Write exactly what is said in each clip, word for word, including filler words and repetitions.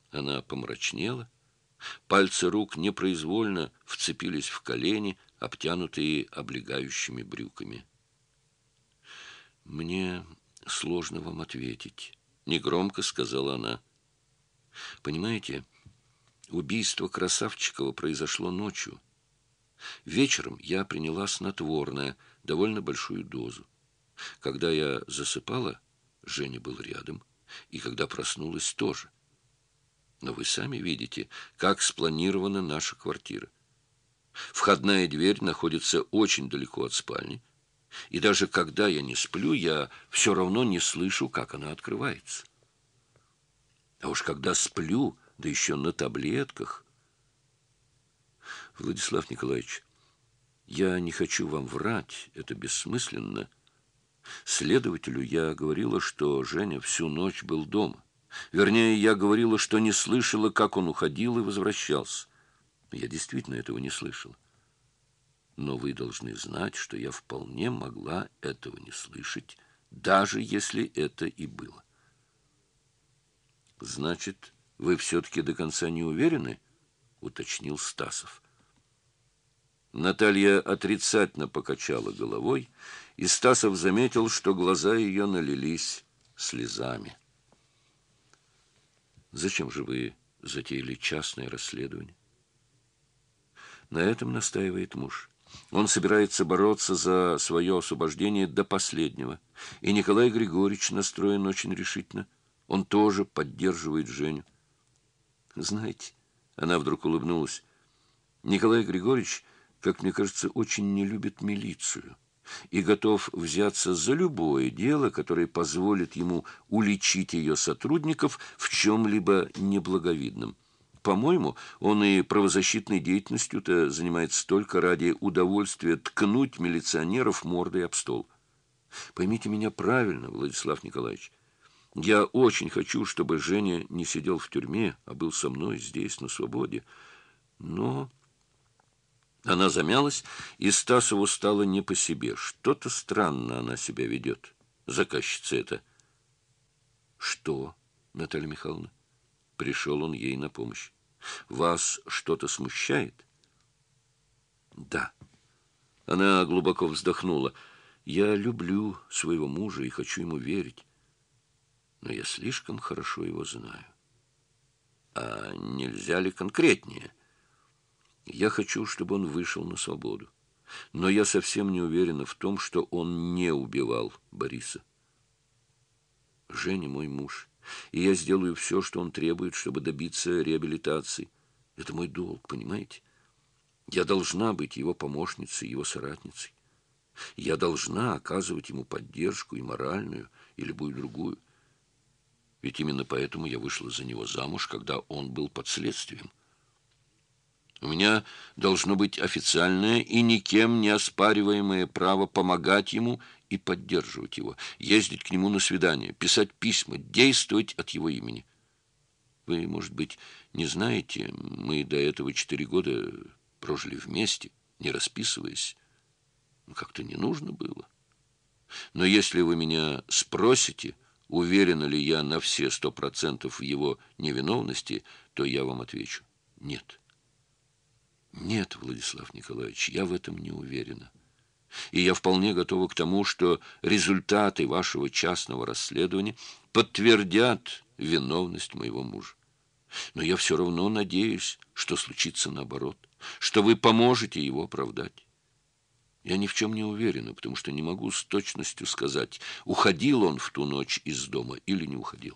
Она помрачнела. Пальцы рук непроизвольно вцепились в колени, обтянутые облегающими брюками. «Мне сложно вам ответить», — негромко сказала она. «Понимаете, убийство Красавчикова произошло ночью. Вечером я приняла снотворное, довольно большую дозу. Когда я засыпала, Женя был рядом, и когда проснулась, тоже. Но вы сами видите, как спланирована наша квартира. Входная дверь находится очень далеко от спальни, и даже когда я не сплю, я все равно не слышу, как она открывается. А уж когда сплю, да еще на таблетках... Владислав Николаевич, я не хочу вам врать, это бессмысленно. Следователю я говорила, что Женя всю ночь был дома. Вернее, я говорила, что не слышала, как он уходил и возвращался. Я действительно этого не слышала. Но вы должны знать, что я вполне могла этого не слышать, даже если это и было. Значит, вы все-таки до конца не уверены? Уточнил Стасов. Наталья отрицательно покачала головой, и Стасов заметил, что глаза ее налились слезами. Зачем же вы затеяли частное расследование? На этом настаивает муж. Он собирается бороться за свое освобождение до последнего. И Николай Григорьевич настроен очень решительно. Он тоже поддерживает Женю. Знаете, она вдруг улыбнулась. Николай Григорьевич, как мне кажется, очень не любит милицию и готов взяться за любое дело, которое позволит ему уличить ее сотрудников в чем-либо неблаговидном. По-моему, он и правозащитной деятельностью-то занимается только ради удовольствия ткнуть милиционеров мордой об стол. Поймите меня правильно, Владислав Николаевич. Я очень хочу, чтобы Женя не сидел в тюрьме, а был со мной здесь, на свободе. Но... Она замялась, и Стасову стало не по себе. Что-то странно она себя ведет. Заказчица это. Что, Наталья Михайловна? Пришел он ей на помощь. Вас что-то смущает? Да. Она глубоко вздохнула. Я люблю своего мужа и хочу ему верить. Но я слишком хорошо его знаю. А нельзя ли конкретнее? Я хочу, чтобы он вышел на свободу. Но я совсем не уверена в том, что он не убивал Бориса. Женя мой муж, и я сделаю все, что он требует, чтобы добиться реабилитации. Это мой долг, понимаете? Я должна быть его помощницей, его соратницей. Я должна оказывать ему поддержку и моральную, и любую другую. Ведь именно поэтому я вышла за него замуж, когда он был под следствием. У меня должно быть официальное и никем не оспариваемое право помогать ему и поддерживать его, ездить к нему на свидания, писать письма, действовать от его имени. Вы, может быть, не знаете, мы до этого четыре года прожили вместе, не расписываясь. Как-то не нужно было. Но если вы меня спросите, уверена ли я на все сто процентов в его невиновности, то я вам отвечу – нет. Нет, Владислав Николаевич, я в этом не уверена. И я вполне готова к тому, что результаты вашего частного расследования подтвердят виновность моего мужа. Но я все равно надеюсь, что случится наоборот, что вы поможете его оправдать. Я ни в чем не уверена, потому что не могу с точностью сказать, уходил он в ту ночь из дома или не уходил.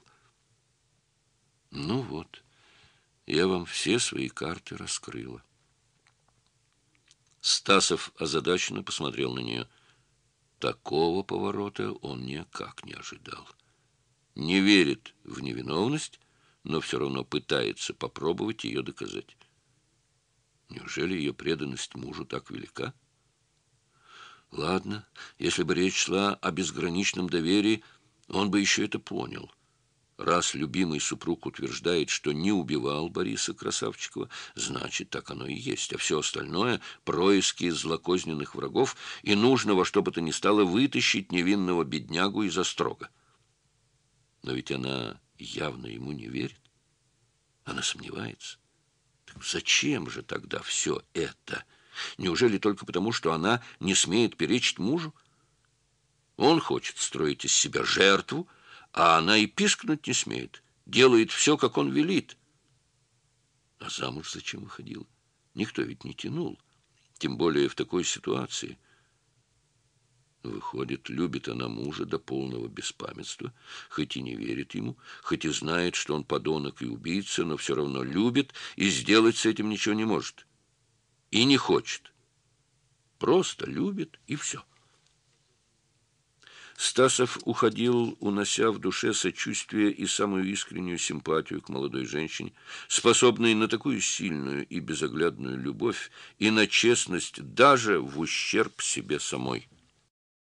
Ну вот, я вам все свои карты раскрыла. Стасов озадаченно посмотрел на нее. Такого поворота он никак не ожидал. Не верит в невиновность, но все равно пытается попробовать ее доказать. Неужели ее преданность мужу так велика? Ладно, если бы речь шла о безграничном доверии, он бы еще это понял. Раз любимый супруг утверждает, что не убивал Бориса Красавчикова, значит, так оно и есть. А все остальное — происки злокозненных врагов, и нужно во что бы то ни стало вытащить невинного беднягу из острога. Но ведь она явно ему не верит. Она сомневается. Так зачем же тогда все это? Неужели только потому, что она не смеет перечить мужу? Он хочет строить из себя жертву, а она и пискнуть не смеет. Делает все, как он велит. А замуж зачем выходила? Никто ведь не тянул. Тем более в такой ситуации. Выходит, любит она мужа до полного беспамятства, хоть и не верит ему, хоть и знает, что он подонок и убийца, но все равно любит и сделать с этим ничего не может. И не хочет. Просто любит, и все. Стасов уходил, унося в душе сочувствие и самую искреннюю симпатию к молодой женщине, способной на такую сильную и безоглядную любовь и на честность даже в ущерб себе самой.